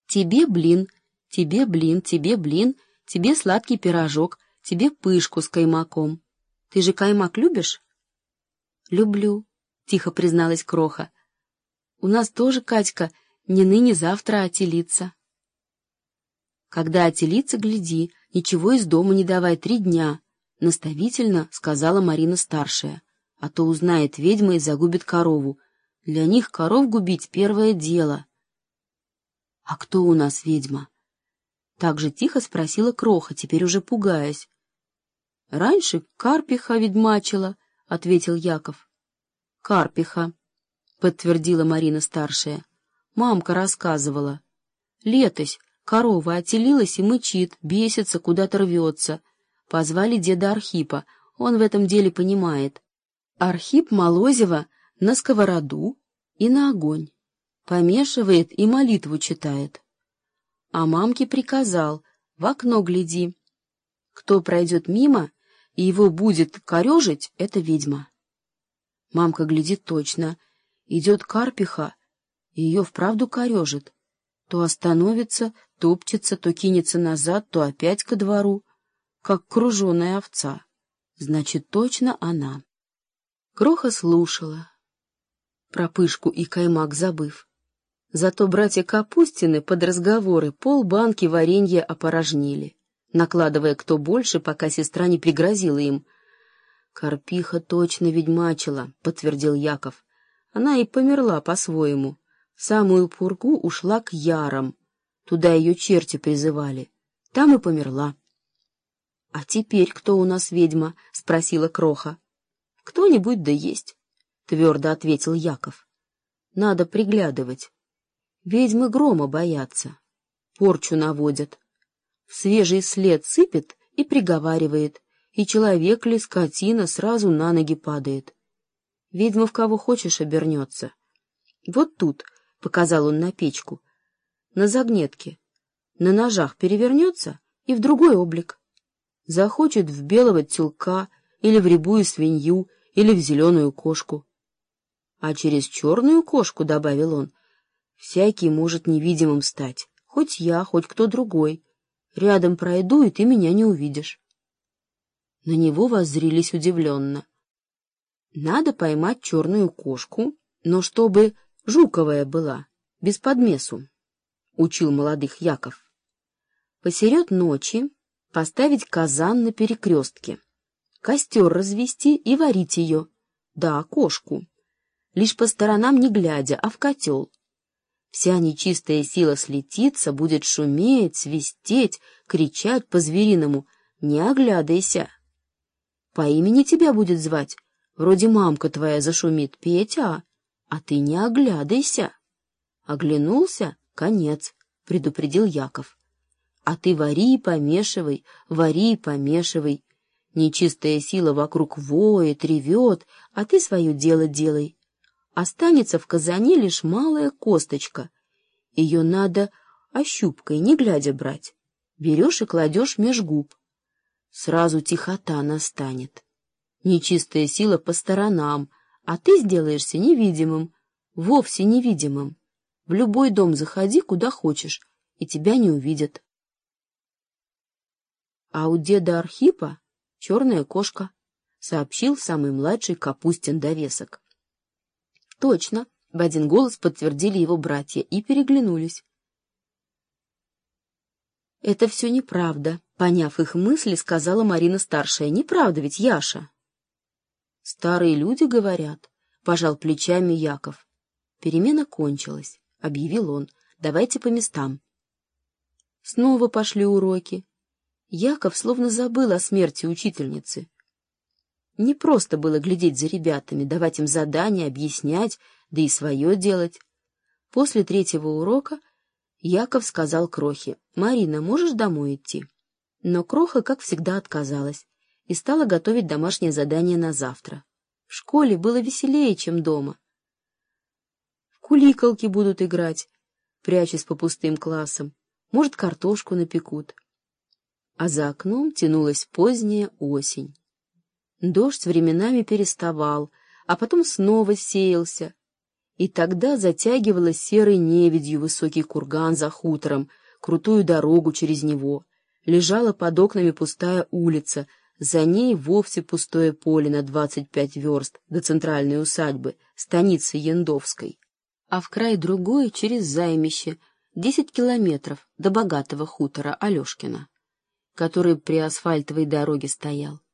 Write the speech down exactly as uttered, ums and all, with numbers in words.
Тебе блин, тебе блин, тебе блин, тебе сладкий пирожок, тебе пышку с каймаком. Ты же каймак любишь? Люблю, тихо призналась Кроха. У нас тоже, Катька, не ныне завтра отелится. Когда отелится, гляди, ничего из дома не давай три дня, наставительно сказала Марина-старшая, а то узнает ведьма и загубит корову. Для них коров губить первое дело. — А кто у нас ведьма? — так же тихо спросила Кроха, теперь уже пугаясь. — Раньше Карпиха ведьмачила, — ответил Яков. — Карпиха, — подтвердила Марина-старшая. Мамка рассказывала. Летось корова отелилась и мычит, бесится, куда-то рвется. Позвали деда Архипа, он в этом деле понимает. Архип Молозева на сковороду и на огонь. Помешивает и молитву читает. А мамке приказал: в окно гляди. Кто пройдет мимо и его будет корежить, это ведьма. Мамка глядит точно. Идет Карпиха, и ее вправду корежит. То остановится, топчется, то кинется назад, то опять ко двору, как круженая овца. Значит, точно она. Кроха слушала, про пышку и каймак забыв. Зато братья Капустины под разговоры полбанки варенья опорожнили, накладывая кто больше, пока сестра не пригрозила им. «Карпиха точно ведьмачила», — подтвердил Яков. «Она и померла по-своему. В самую пургу ушла к ярам. Туда ее черти призывали. Там и померла». «А теперь кто у нас ведьма?» — спросила Кроха. «Кто-нибудь да есть», — твердо ответил Яков. «Надо приглядывать. Ведьмы грома боятся, порчу наводят. В свежий след сыпет и приговаривает, и человек ли, скотина сразу на ноги падает. Ведьма в кого хочешь обернется. Вот тут, — показал он на печку, — на загнетке, на ножах перевернется и в другой облик. Захочет в белого тюлка или в рябую свинью или в зеленую кошку. А через черную кошку, — добавил он, — всякий может невидимым стать, хоть я, хоть кто другой. Рядом пройду, и ты меня не увидишь. На него воззрились удивленно. Надо поймать черную кошку, но чтобы жуковая была, без подмесу, — учил молодых Яков. Посеред ночи поставить казан на перекрестке, костер развести и варить ее, да, кошку, лишь по сторонам не глядя, а в котел. Вся нечистая сила слетится, будет шуметь, свистеть, кричать по-звериному: «Не оглядайся!» По имени тебя будет звать, вроде мамка твоя зашумит: «Петя!» А ты не оглядайся. Оглянулся — конец, — предупредил Яков. А ты вари и помешивай, вари и помешивай. Нечистая сила вокруг воет, ревет, а ты свое дело делай. Останется в казане лишь малая косточка. Ее надо ощупкой, не глядя, брать. Берешь и кладешь меж губ. Сразу тихота настанет. Нечистая сила по сторонам, а ты сделаешься невидимым, вовсе невидимым. В любой дом заходи, куда хочешь, и тебя не увидят. А у деда Архипа черная кошка, — сообщил самый младший Капустин довесок. Точно, — в один голос подтвердили его братья и переглянулись. — Это все неправда, — поняв их мысли, сказала Марина-старшая. — Неправда ведь, Яша? — Старые люди говорят, — пожал плечами Яков. Перемена кончилась, — объявил он. — Давайте по местам. Снова пошли уроки. Яков словно забыл о смерти учительницы. Не просто было глядеть за ребятами, давать им задания, объяснять, да и свое делать. После третьего урока Яков сказал Крохе: «Марина, можешь домой идти?» Но Кроха, как всегда, отказалась и стала готовить домашнее задание на завтра. В школе было веселее, чем дома. В куликалки будут играть, прячась по пустым классам, может, картошку напекут. А за окном тянулась поздняя осень. Дождь временами переставал, а потом снова сеялся, И тогда затягивалась серой невидью высокий курган за хутором, крутую дорогу через него. Лежала под окнами пустая улица, за ней вовсе пустое поле на двадцать пять верст до центральной усадьбы, станицы Яндовской. А в край другой через займище десять километров до богатого хутора Алешкина, который при асфальтовой дороге стоял.